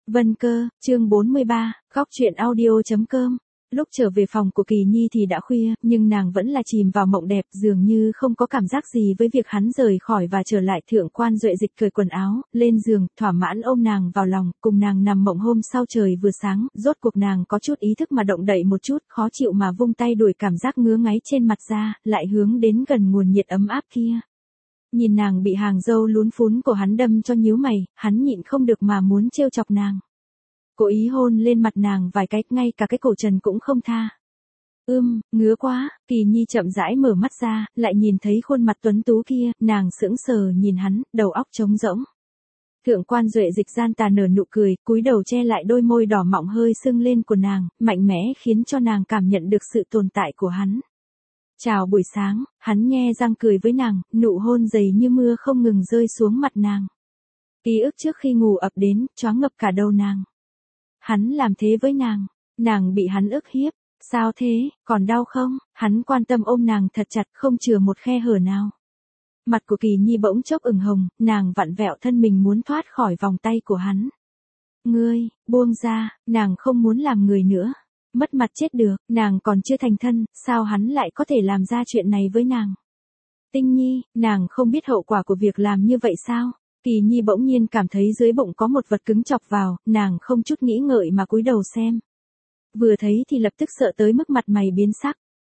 Vân Cơ, chương 43, góc truyện audio.com. Lúc trở về phòng của Kỳ Nhi thì đã khuya, nhưng nàng vẫn là chìm vào mộng đẹp, dường như không có cảm giác gì với việc hắn rời khỏi và trở lại. Thượng quan Duệ Dịch cởi quần áo, lên giường, thỏa mãn ôm nàng vào lòng, cùng nàng nằm mộng. Hôm sau trời vừa sáng, rốt cuộc nàng có chút ý thức mà động đậy một chút, khó chịu mà vung tay đuổi cảm giác ngứa ngáy trên mặt ra, lại hướng đến gần nguồn nhiệt ấm áp kia. Nhìn nàng bị hàng râu lún phún của hắn đâm cho nhíu mày, hắn nhịn không được mà muốn trêu chọc nàng. Cố ý hôn lên mặt nàng vài cái, ngay cả cái cổ trần cũng không tha. Ngứa quá. Kỳ Nhi chậm rãi mở mắt ra, lại nhìn thấy khuôn mặt tuấn tú kia, nàng sững sờ nhìn hắn, đầu óc trống rỗng. Thượng quan Duệ Dịch gian tà nở nụ cười, cúi đầu che lại đôi môi đỏ mọng hơi sưng lên của nàng, mạnh mẽ khiến cho nàng cảm nhận được sự tồn tại của hắn. Chào buổi sáng, hắn nhe răng cười với nàng, nụ hôn dày như mưa không ngừng rơi xuống mặt nàng. Ký ức trước khi ngủ ập đến, choáng ngập cả đầu nàng. Hắn làm thế với nàng bị hắn ức hiếp, sao thế, còn đau không? Hắn quan tâm ôm nàng thật chặt, không chừa một khe hở nào. Mặt của Kỳ Nhi bỗng chốc ửng hồng, nàng vặn vẹo thân mình muốn thoát khỏi vòng tay của hắn. Ngươi, buông ra, nàng không muốn làm người nữa. Mất mặt chết được, nàng còn chưa thành thân, sao hắn lại có thể làm ra chuyện này với nàng? Tinh Nhi, nàng không biết hậu quả của việc làm như vậy sao? Kỳ Nhi bỗng nhiên cảm thấy dưới bụng có một vật cứng chọc vào, nàng không chút nghĩ ngợi mà cúi đầu xem. Vừa thấy thì lập tức sợ tới mức mặt mày biến sắc.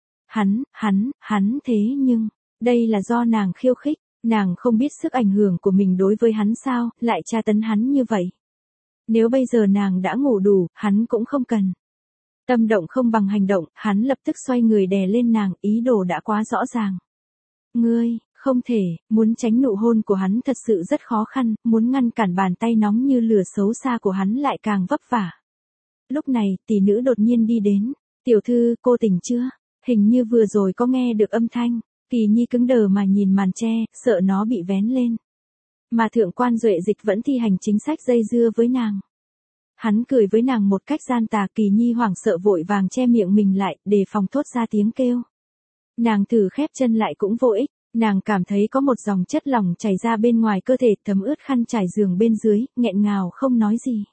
Hắn thế nhưng, đây là do nàng khiêu khích, nàng không biết sức ảnh hưởng của mình đối với hắn sao, lại tra tấn hắn như vậy. Nếu bây giờ nàng đã ngủ đủ, hắn cũng không cần. Tâm động không bằng hành động, hắn lập tức xoay người đè lên nàng, ý đồ đã quá rõ ràng. Ngươi, không thể, muốn tránh nụ hôn của hắn thật sự rất khó khăn, muốn ngăn cản bàn tay nóng như lửa xấu xa của hắn lại càng vấp vả. Lúc này, tỷ nữ đột nhiên đi đến. Tiểu thư, cô tỉnh chưa? Hình như vừa rồi có nghe được âm thanh. Kỳ Nhi cứng đờ mà nhìn màn tre, sợ nó bị vén lên. Mà Thượng quan Duệ Dịch vẫn thi hành chính sách dây dưa với nàng. Hắn cười với nàng một cách gian tà. Kỳ Nhi hoảng sợ vội vàng che miệng mình lại, để phòng thốt ra tiếng kêu. Nàng thử khép chân lại cũng vô ích. Nàng cảm thấy có một dòng chất lỏng chảy ra bên ngoài cơ thể, thấm ướt khăn trải giường bên dưới, nghẹn ngào không nói gì.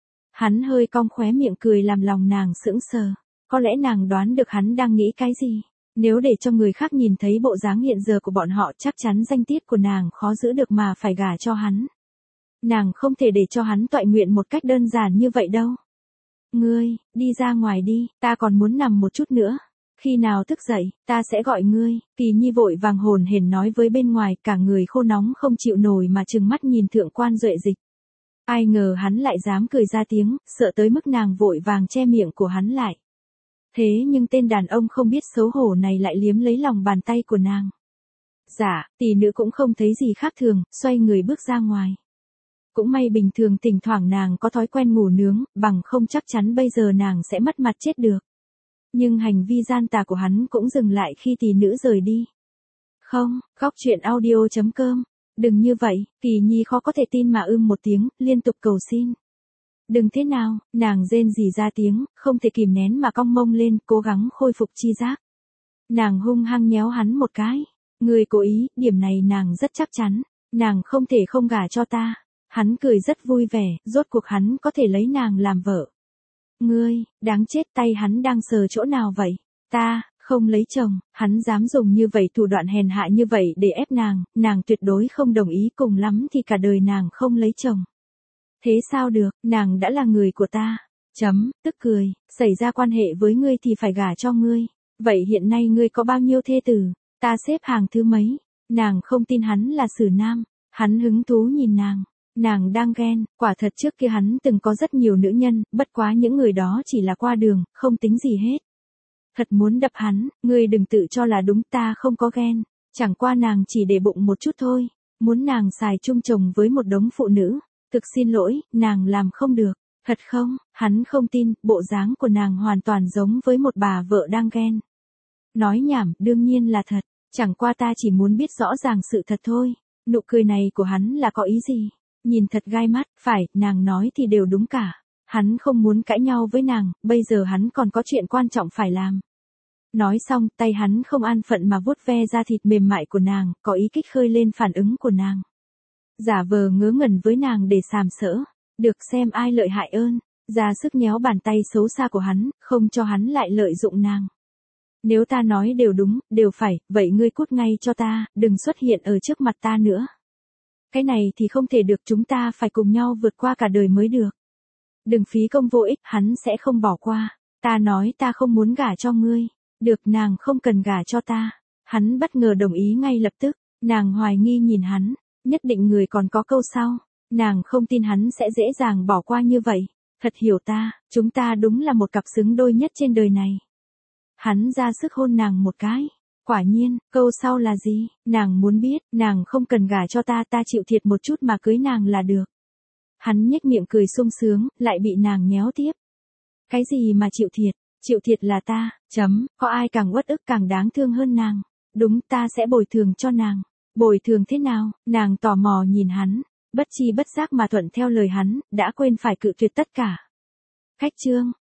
Hắn hơi cong khóe miệng cười làm lòng nàng sững sờ. Có lẽ nàng đoán được hắn đang nghĩ cái gì. Nếu để cho người khác nhìn thấy bộ dáng hiện giờ của bọn họ, chắc chắn danh tiết của nàng khó giữ được mà phải gả cho hắn. Nàng không thể để cho hắn toại nguyện một cách đơn giản như vậy đâu. Ngươi, đi ra ngoài đi, ta còn muốn nằm một chút nữa. Khi nào thức dậy, ta sẽ gọi ngươi. Kỳ Nhi vội vàng hồn hển nói với bên ngoài, cả người khô nóng không chịu nổi mà trừng mắt nhìn Thượng quan Duệ Dịch. Ai ngờ hắn lại dám cười ra tiếng, sợ tới mức nàng vội vàng che miệng của hắn lại. Thế nhưng tên đàn ông không biết xấu hổ này lại liếm lấy lòng bàn tay của nàng. Dạ, tỷ nữ cũng không thấy gì khác thường, xoay người bước ra ngoài. Cũng may bình thường thỉnh thoảng nàng có thói quen ngủ nướng, bằng không chắc chắn bây giờ nàng sẽ mất mặt chết được. Nhưng hành vi gian tà của hắn cũng dừng lại khi tỷ nữ rời đi. Không, góc truyện audio.com. Đừng như vậy. Kỳ Nhi khó có thể tin mà một tiếng, liên tục cầu xin. Đừng thế nào, nàng rên rỉ ra tiếng, không thể kìm nén mà cong mông lên, cố gắng khôi phục chi giác. Nàng hung hăng nhéo hắn một cái. Ngươi cố ý, điểm này nàng rất chắc chắn. Nàng không thể không gả cho ta. Hắn cười rất vui vẻ, rốt cuộc hắn có thể lấy nàng làm vợ. Ngươi, đáng chết, tay hắn đang sờ chỗ nào vậy? Ta, không lấy chồng. Hắn dám dùng như vậy, thủ đoạn hèn hạ như vậy để ép nàng tuyệt đối không đồng ý, cùng lắm thì cả đời nàng không lấy chồng. Thế sao được, nàng đã là người của ta. Tức cười, xảy ra quan hệ với ngươi thì phải gả cho ngươi. Vậy hiện nay ngươi có bao nhiêu thê tử? Ta xếp hàng thứ mấy? Nàng không tin hắn là xử nam. Hắn hứng thú nhìn nàng. Nàng đang ghen, quả thật trước kia hắn từng có rất nhiều nữ nhân, bất quá những người đó chỉ là qua đường, không tính gì hết. Thật muốn đập hắn, ngươi đừng tự cho là đúng, ta không có ghen. Chẳng qua nàng chỉ để bụng một chút thôi. Muốn nàng xài chung chồng với một đống phụ nữ. Thực xin lỗi, nàng làm không được. Thật không? Hắn không tin, bộ dáng của nàng hoàn toàn giống với một bà vợ đang ghen. Nói nhảm, đương nhiên là thật. Chẳng qua ta chỉ muốn biết rõ ràng sự thật thôi. Nụ cười này của hắn là có ý gì? Nhìn thật gai mắt, phải, nàng nói thì đều đúng cả. Hắn không muốn cãi nhau với nàng, bây giờ hắn còn có chuyện quan trọng phải làm. Nói xong, tay hắn không an phận mà vuốt ve da thịt mềm mại của nàng, có ý kích khơi lên phản ứng của nàng. Giả vờ ngớ ngẩn với nàng để sàm sỡ. Được xem ai lợi hại ơn, ra sức nhéo bàn tay xấu xa của hắn, không cho hắn lại lợi dụng nàng. Nếu ta nói đều đúng, đều phải, vậy ngươi cút ngay cho ta, đừng xuất hiện ở trước mặt ta nữa. Cái này thì không thể được, chúng ta phải cùng nhau vượt qua cả đời mới được. Đừng phí công vô ích, hắn sẽ không bỏ qua. Ta nói ta không muốn gả cho ngươi. Được, nàng không cần gả cho ta. Hắn bất ngờ đồng ý ngay lập tức. Nàng hoài nghi nhìn hắn, nhất định người còn có câu sau. Nàng không tin hắn sẽ dễ dàng bỏ qua như vậy. Thật hiểu ta, chúng ta đúng là một cặp xứng đôi nhất trên đời này. Hắn ra sức hôn nàng một cái. Quả nhiên, câu sau là gì? Nàng muốn biết, nàng không cần gả cho ta, ta chịu thiệt một chút mà cưới nàng là được. Hắn nhếch miệng cười sung sướng, lại bị nàng nhéo tiếp. Cái gì mà chịu thiệt? Chịu thiệt là ta, có ai càng uất ức càng đáng thương hơn nàng. Đúng, ta sẽ bồi thường cho nàng. Bồi thường thế nào? Nàng tò mò nhìn hắn, bất chi bất giác mà thuận theo lời hắn, đã quên phải cự tuyệt tất cả. Khách chương